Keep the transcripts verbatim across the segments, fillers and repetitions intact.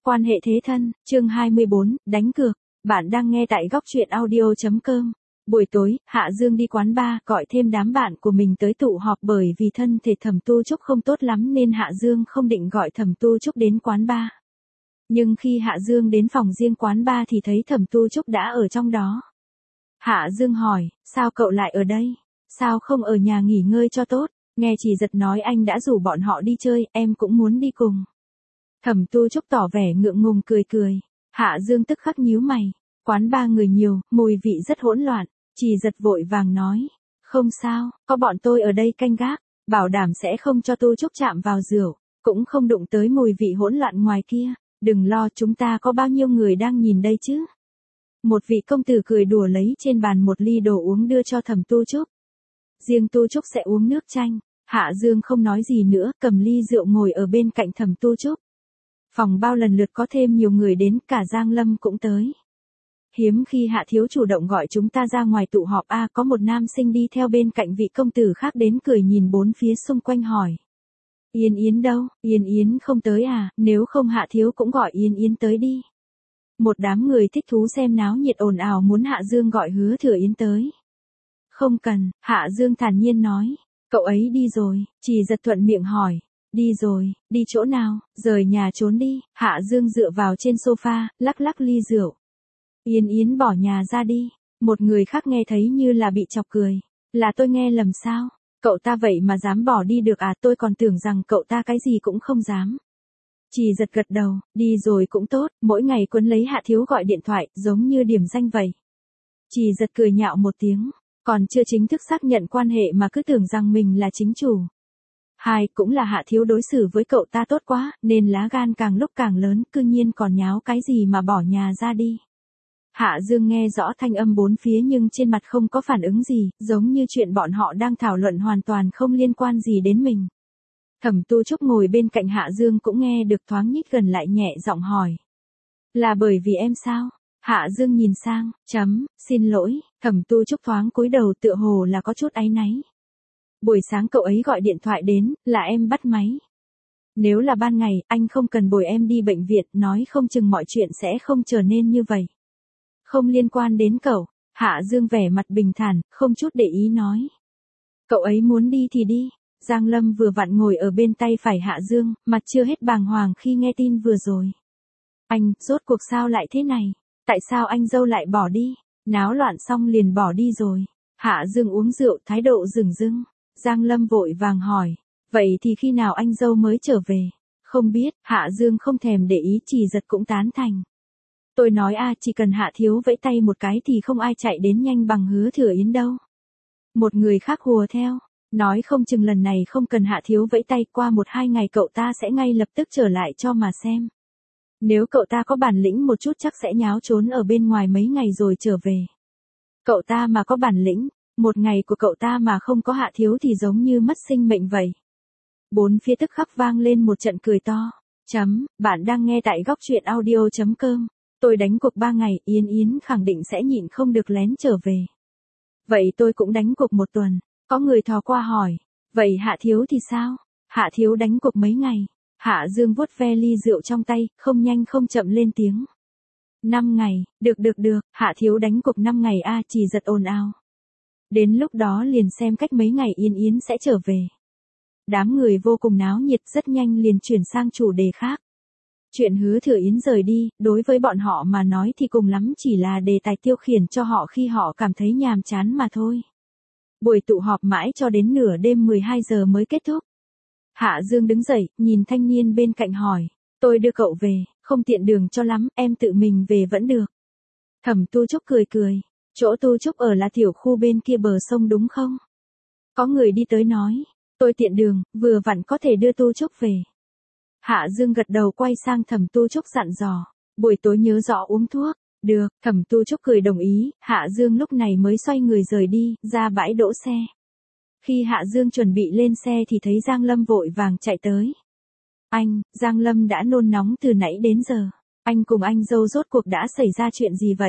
Quan hệ thế thân, chương hai mươi bốn, đánh cược. Bạn đang nghe tại góc truyện audio chấm com. Buổi tối, Hạ Dương đi quán bar, gọi thêm đám bạn của mình tới tụ họp bởi vì thân thể Thẩm Tu Trúc không tốt lắm nên Hạ Dương không định gọi Thẩm Tu Trúc đến quán bar. Nhưng khi Hạ Dương đến phòng riêng quán bar thì thấy Thẩm Tu Trúc đã ở trong đó. Hạ Dương hỏi, sao cậu lại ở đây? Sao không ở nhà nghỉ ngơi cho tốt? Nghe Chỉ Giật nói anh đã rủ bọn họ đi chơi, em cũng muốn đi cùng. Thẩm Tu Trúc tỏ vẻ ngượng ngùng cười cười. Hạ Dương tức khắc nhíu mày. Quán ba người nhiều, mùi vị rất hỗn loạn. Chỉ Giật vội vàng nói. Không sao, có bọn tôi ở đây canh gác. Bảo đảm sẽ không cho Tu Trúc chạm vào rượu. Cũng không đụng tới mùi vị hỗn loạn ngoài kia. Đừng lo, chúng ta có bao nhiêu người đang nhìn đây chứ. Một vị công tử cười đùa lấy trên bàn một ly đồ uống đưa cho Thẩm Tu Trúc. Riêng Tu Trúc sẽ uống nước chanh. Hạ Dương không nói gì nữa, cầm ly rượu ngồi ở bên cạnh Thẩm Tu Trúc. Phòng bao lần lượt có thêm nhiều người đến, cả Giang Lâm cũng tới. Hiếm khi Hạ Thiếu chủ động gọi chúng ta ra ngoài tụ họp a, có một nam sinh đi theo bên cạnh vị công tử khác đến cười nhìn bốn phía xung quanh hỏi. Yên Yến đâu, Yên Yến không tới à, nếu không Hạ Thiếu cũng gọi Yên Yến tới đi. Một đám người thích thú xem náo nhiệt ồn ào muốn Hạ Dương gọi Hứa Thừa Yến tới. Không cần, Hạ Dương thản nhiên nói. Cậu ấy đi rồi, Chỉ Giật thuận miệng hỏi. Đi rồi, đi chỗ nào, rời nhà trốn đi. Hạ Dương dựa vào trên sofa, lắc lắc ly rượu. Yên Yến bỏ nhà ra đi. Một người khác nghe thấy như là bị chọc cười. Là tôi nghe lầm sao? Cậu ta vậy mà dám bỏ đi được à, tôi còn tưởng rằng cậu ta cái gì cũng không dám. Chỉ Giật gật đầu, đi rồi cũng tốt, mỗi ngày quấn lấy Hạ Thiếu gọi điện thoại, giống như điểm danh vậy. Chỉ Giật cười nhạo một tiếng, còn chưa chính thức xác nhận quan hệ mà cứ tưởng rằng mình là chính chủ. Hai, cũng là Hạ Thiếu đối xử với cậu ta tốt quá, nên lá gan càng lúc càng lớn, cư nhiên còn nháo cái gì mà bỏ nhà ra đi. Hạ Dương nghe rõ thanh âm bốn phía nhưng trên mặt không có phản ứng gì, giống như chuyện bọn họ đang thảo luận hoàn toàn không liên quan gì đến mình. Thẩm Tu Trúc ngồi bên cạnh Hạ Dương cũng nghe được, thoáng nhích gần lại nhẹ giọng hỏi. Là bởi vì em sao? Hạ Dương nhìn sang, chấm, xin lỗi. Thẩm Tu Trúc thoáng cúi đầu tựa hồ là có chút áy náy. Buổi sáng cậu ấy gọi điện thoại đến, là em bắt máy. Nếu là ban ngày, anh không cần bồi em đi bệnh viện, nói không chừng mọi chuyện sẽ không trở nên như vậy. Không liên quan đến cậu. Hạ Dương vẻ mặt bình thản, không chút để ý nói. Cậu ấy muốn đi thì đi. Giang Lâm vừa vặn ngồi ở bên tay phải Hạ Dương, mặt chưa hết bàng hoàng khi nghe tin vừa rồi. Anh, rốt cuộc sao lại thế này? Tại sao anh dâu lại bỏ đi? Náo loạn xong liền bỏ đi rồi. Hạ Dương uống rượu, thái độ rừng rưng. Giang Lâm vội vàng hỏi. Vậy thì khi nào anh dâu mới trở về? Không biết, Hạ Dương không thèm để ý, Chỉ Giật cũng tán thành. Tôi nói a, chỉ cần Hạ Thiếu vẫy tay một cái thì không ai chạy đến nhanh bằng Hứa Thừa Yến đâu. Một người khác hùa theo. Nói không chừng lần này không cần Hạ Thiếu vẫy tay, qua một hai ngày cậu ta sẽ ngay lập tức trở lại cho mà xem. Nếu cậu ta có bản lĩnh một chút chắc sẽ nháo trốn ở bên ngoài mấy ngày rồi trở về. Cậu ta mà có bản lĩnh, một ngày của cậu ta mà không có Hạ Thiếu thì giống như mất sinh mệnh vậy. Bốn phía tức khắc vang lên một trận cười to. Chấm, bạn đang nghe tại góc truyện audio chấm com. Tôi đánh cuộc ba ngày, Yên Yến khẳng định sẽ nhịn không được lén trở về. Vậy tôi cũng đánh cuộc một tuần. Có người thò qua hỏi. Vậy Hạ Thiếu thì sao? Hạ Thiếu đánh cuộc mấy ngày? Hạ Dương vuốt ve ly rượu trong tay, không nhanh không chậm lên tiếng. Năm ngày, được được được, Hạ Thiếu đánh cuộc năm ngày a, Chỉ Giật ồn ào. Đến lúc đó liền xem cách mấy ngày Yên Yến sẽ trở về. Đám người vô cùng náo nhiệt, rất nhanh liền chuyển sang chủ đề khác. Chuyện Hứa Thừa Yến rời đi, đối với bọn họ mà nói thì cùng lắm chỉ là đề tài tiêu khiển cho họ khi họ cảm thấy nhàm chán mà thôi. Buổi tụ họp mãi cho đến nửa đêm mười hai giờ mới kết thúc. Hạ Dương đứng dậy, nhìn thanh niên bên cạnh hỏi. Tôi đưa cậu về, không tiện đường cho lắm, em tự mình về vẫn được. Thẩm Tu Trúc cười cười. Chỗ Tu Trúc ở là tiểu khu bên kia bờ sông đúng không? Có người đi tới nói. Tôi tiện đường, vừa vặn có thể đưa Tu Trúc về. Hạ Dương gật đầu quay sang Thẩm Tu Trúc dặn dò. Buổi tối nhớ rõ uống thuốc. Được, Thẩm Tu Trúc cười đồng ý, Hạ Dương lúc này mới xoay người rời đi, ra bãi đỗ xe. Khi Hạ Dương chuẩn bị lên xe thì thấy Giang Lâm vội vàng chạy tới. Anh, Giang Lâm đã nôn nóng từ nãy đến giờ. Anh cùng anh dâu rốt cuộc đã xảy ra chuyện gì vậy?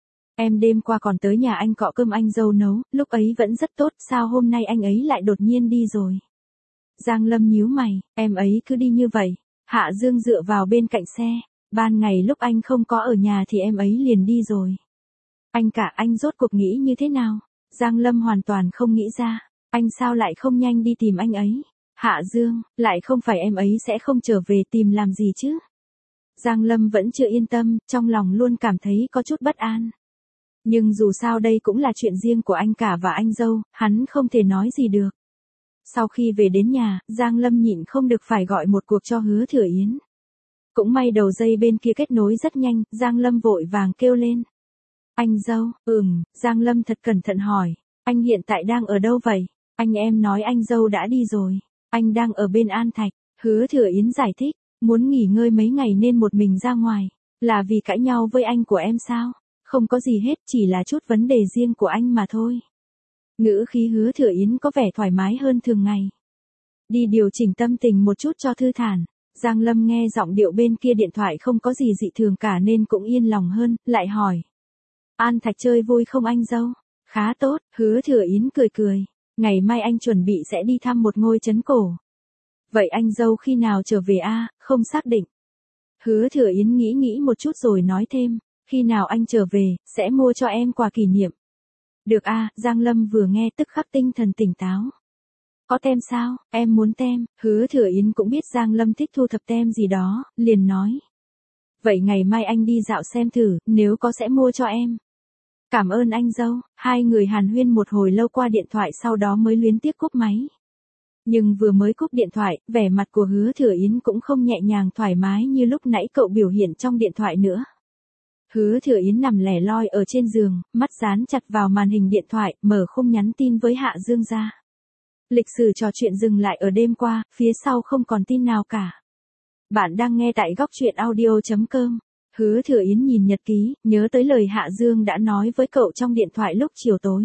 Em đêm qua còn tới nhà anh cọ cơm anh dâu nấu, lúc ấy vẫn rất tốt, sao hôm nay anh ấy lại đột nhiên đi rồi? Giang Lâm nhíu mày, em ấy cứ đi như vậy. Hạ Dương dựa vào bên cạnh xe. Ban ngày lúc anh không có ở nhà thì em ấy liền đi rồi. Anh cả anh rốt cuộc nghĩ như thế nào? Giang Lâm hoàn toàn không nghĩ ra. Anh sao lại không nhanh đi tìm anh ấy? Hạ Dương, lại không phải em ấy sẽ không trở về tìm làm gì chứ? Giang Lâm vẫn chưa yên tâm, trong lòng luôn cảm thấy có chút bất an. Nhưng dù sao đây cũng là chuyện riêng của anh cả và anh dâu, hắn không thể nói gì được. Sau khi về đến nhà, Giang Lâm nhịn không được phải gọi một cuộc cho Hứa Thừa Yến. Cũng may đầu dây bên kia kết nối rất nhanh, Giang Lâm vội vàng kêu lên. Anh dâu, ừm, Giang Lâm thật cẩn thận hỏi, anh hiện tại đang ở đâu vậy? Anh em nói anh dâu đã đi rồi, anh đang ở bên An Thạch. Hứa Thừa Yến giải thích, muốn nghỉ ngơi mấy ngày nên một mình ra ngoài, là vì cãi nhau với anh của em sao? Không có gì hết, chỉ là chút vấn đề riêng của anh mà thôi. Ngữ khí Hứa Thừa Yến có vẻ thoải mái hơn thường ngày. Đi điều chỉnh tâm tình một chút cho thư thản. Giang Lâm nghe giọng điệu bên kia điện thoại không có gì dị thường cả nên cũng yên lòng hơn, lại hỏi. An Thạch chơi vui không anh dâu? Khá tốt, Hứa Thừa Yến cười cười. Ngày mai anh chuẩn bị sẽ đi thăm một ngôi trấn cổ. Vậy anh dâu khi nào trở về a? À, không xác định. Hứa Thừa Yến nghĩ nghĩ một chút rồi nói thêm. Khi nào anh trở về, sẽ mua cho em quà kỷ niệm. Được a, à, Giang Lâm vừa nghe tức khắc tinh thần tỉnh táo. Có tem sao, em muốn tem. Hứa Thừa Yến cũng biết Giang Lâm thích thu thập tem gì đó, liền nói. Vậy ngày mai anh đi dạo xem thử, nếu có sẽ mua cho em. Cảm ơn anh dâu. Hai người hàn huyên một hồi lâu qua điện thoại sau đó mới luyến tiếc cúp máy. Nhưng vừa mới cúp điện thoại, vẻ mặt của Hứa Thừa Yến cũng không nhẹ nhàng thoải mái như lúc nãy cậu biểu hiện trong điện thoại nữa. Hứa Thừa Yến nằm lẻ loi ở trên giường, mắt dán chặt vào màn hình điện thoại, mở khung nhắn tin với Hạ Dương ra. Lịch sử trò chuyện dừng lại ở đêm qua, phía sau không còn tin nào cả. Bạn đang nghe tại góc truyện audio chấm com. Hứa Thừa Yến nhìn nhật ký, nhớ tới lời Hạ Dương đã nói với cậu trong điện thoại lúc chiều tối.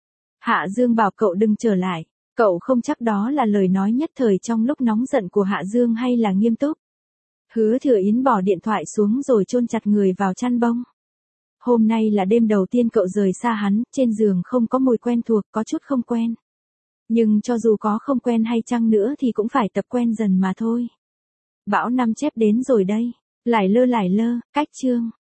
Hạ Dương bảo cậu đừng trở lại, cậu không chắc đó là lời nói nhất thời trong lúc nóng giận của Hạ Dương hay là nghiêm túc. Hứa Thừa Yến bỏ điện thoại xuống rồi chôn chặt người vào chăn bông. Hôm nay là đêm đầu tiên cậu rời xa hắn, trên giường không có mùi quen thuộc, có chút không quen. Nhưng cho dù có không quen hay chăng nữa thì cũng phải tập quen dần mà thôi. Bão năm chép đến rồi đây. Lải lơ lải lơ, cách chương.